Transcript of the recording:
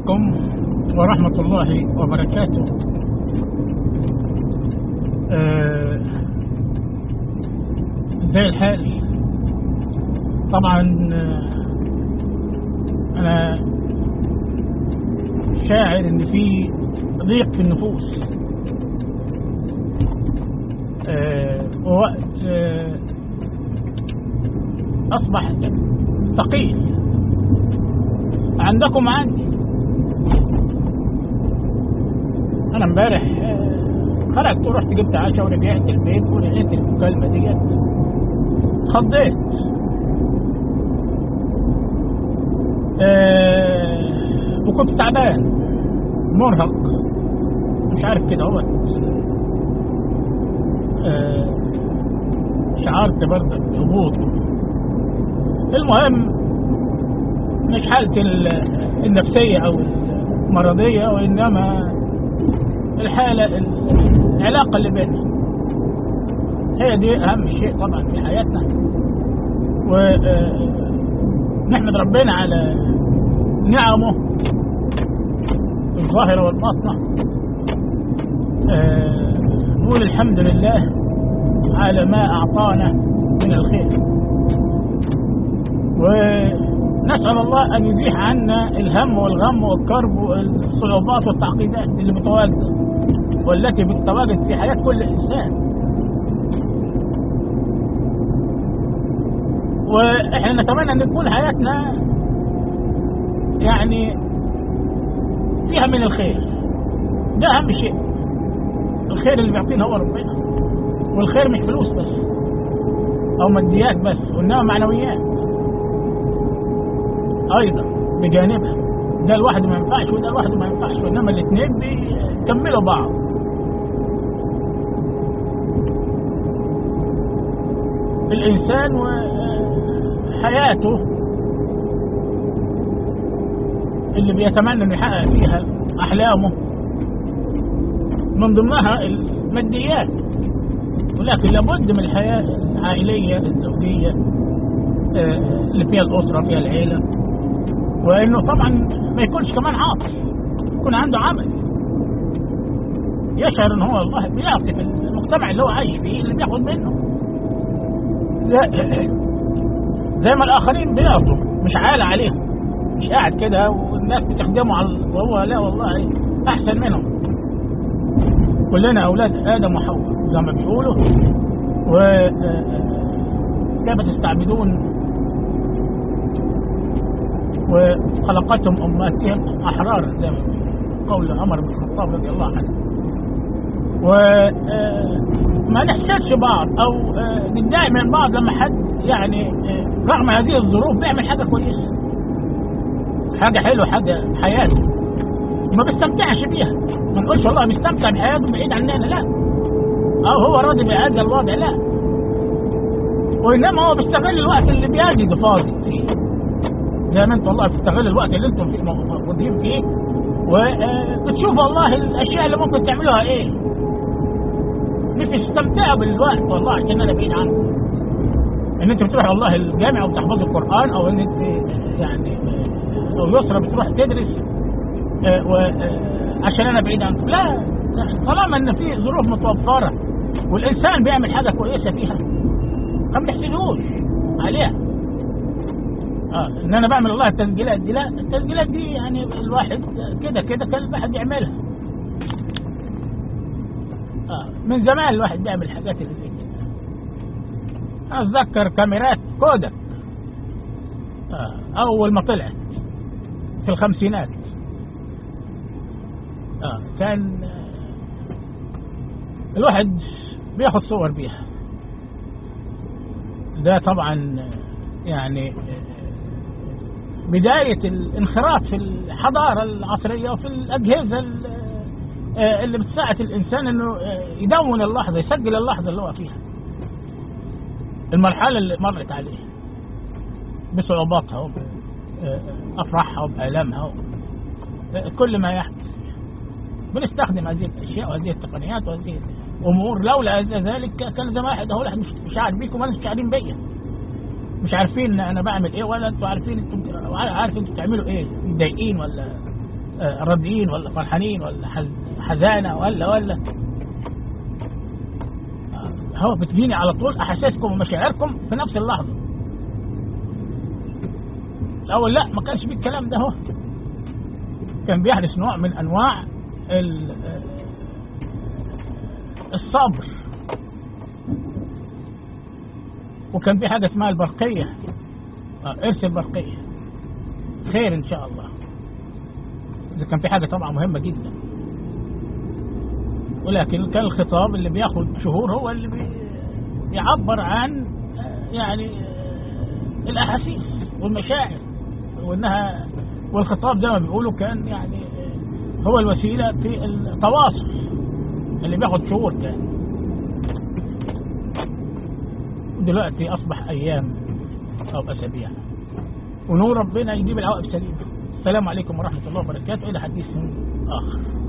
عليكم ورحمة الله وبركاته. زي الحال طبعا. أنا شاعر إن في ضيق في النفوس، ووقت أصبح ثقيل عندكم عندي. أنا امبارح خرجت ورحت جبت عشاء ورجعت البيت ولقيت المكالمة ديت، خضيت. وكنت تعبان مرهق مش عارف كده اهوت. شعرت برضه بهبوط. المهم مش حالتي النفسية او المرضية، وانما الحالة العلاقة اللي بيننا هي دي اهم شيء طبعا في حياتنا. ونحمد ربنا على نعمه الظاهرة والباطنة. نقول الحمد لله على ما أعطانا من الخير، ونسأل الله أن يزيح عنا الهم والغم والكرب والصعوبات والتعقيدات اللي متواجدة والتي بتتواجد في حياة كل إنسان. وإحنا نتمنى أن تكون حياتنا يعني فيها من الخير. ده أهم شيء. الخير اللي بيعطينا هو ربنا، والخير مش فلوس بس أو ماديات بس، وإنما معنويات أيضا بجانبها. ده الواحد ما ينفعش وده الواحد ما ينفعش، وإنما الاثنين بيكملوا بعض. الإنسان وحياته اللي بيتمنى أن يحقق فيها أحلامه من ضمنها الماديات، ولكن لابد من الحياة العائلية الزوجية اللي فيها الأسرة فيها العيلة، وإنه طبعا ما يكونش كمان عاطل، يكون عنده عمل، يشعر إن هو الله بيعطي في المجتمع اللي هو عايش فيه اللي بياخد منه زي ما الآخرين بيعطوا، مش عالة عليهم، مش قاعد كده والناس بتخدمه وهو لا والله أحسن منهم. كلنا أولاد آدم وحواء زي ما بيقولوا، وكيف تستعبدون وخلقتهم أمهاتهم أحرار زي ما قول عمر بن الخطاب رضي الله عنه. وما نحسدش بعض أو نتضايق من بعض لما حد يعني رغم هذه الظروف بيعمل حاجة كويسة، حاجة حلوة، حاجة حياته ما بيستمتعش بيها. ما نقولش والله بيستمتع بحياته بعيد عننا، لا، أو هو راضي بهذا الوضع، لا، وإنما هو بيستغل الوقت اللي بيجد فاضي فيه، زي ما انت والله بتستغل الوقت اللي انتم فيه موجودين فيه، وبتشوف والله الأشياء اللي ممكن تعملوها إيه. مش تستمتعوا بالوقت والله عشان أنا بعيد عنه، إن أنت بتروح والله الجامعة وبتحفظ القرآن، أو إن أنت يعني أو يسرى بتروح تدرس عشان أنا بعيد عنه، لا، طالما إن في ظروف متوفرة والإنسان بيعمل حاجة كويسة فيها ما بنحسدوش عليها. إن أنا بعمل والله التسجيلات دي، لا، التسجيلات دي يعني الواحد كده كان الواحد يعملها. من زمان الواحد بيعمل حاجات اللي زي كده. أتذكر كاميرات كودك أول ما طلعت في الخمسينات، كان الواحد بياخد صور بيها. ده طبعا يعني بداية الانخراط في الحضارة العصرية وفي الأجهزة اللي بتساعد الإنسان إنه يدون اللحظة، يسجل اللحظة اللي هو فيها، المرحلة اللي مرت عليه بصعوباتها وبأفراحها وبآلامها كل ما يحدث. بنستخدم هذه الأشياء وهذه التقنيات وهذه الأمور. لولا ذلك كان زمان واحد أهو مش عارف بيكم ولا مش عارفين بيا، مش عارفين أنا بعمل إيه، ولا أنتوا عارفين أنتوا بتعملوا إيه، متضايقين ولا راضيين ولا فرحانين ولا حزانة ولا هو بتجيني على طول أحاسيسكم ومشاعركم في نفس اللحظة. الأول لا، ما كانش فيه الكلام ده، هو كان بيحدث نوع من أنواع الصبر، وكان في حاجة اسمها البرقية، إرث البرقية، خير إن شاء الله. إذا كان في حاجة طبعا مهمة جدا، ولكن كان الخطاب اللي بياخد شهور هو اللي بيعبر عن يعني الأحاسيس والمشاعر، والخطاب زي ما بيقولوا كان يعني هو الوسيلة في التواصل اللي بياخد شهور كان. دلوقتي أصبح أيام أو أسابيع، ونور ربنا يجيب العواقب سليمة. السلام عليكم ورحمة الله وبركاته، إلى حديث آخر.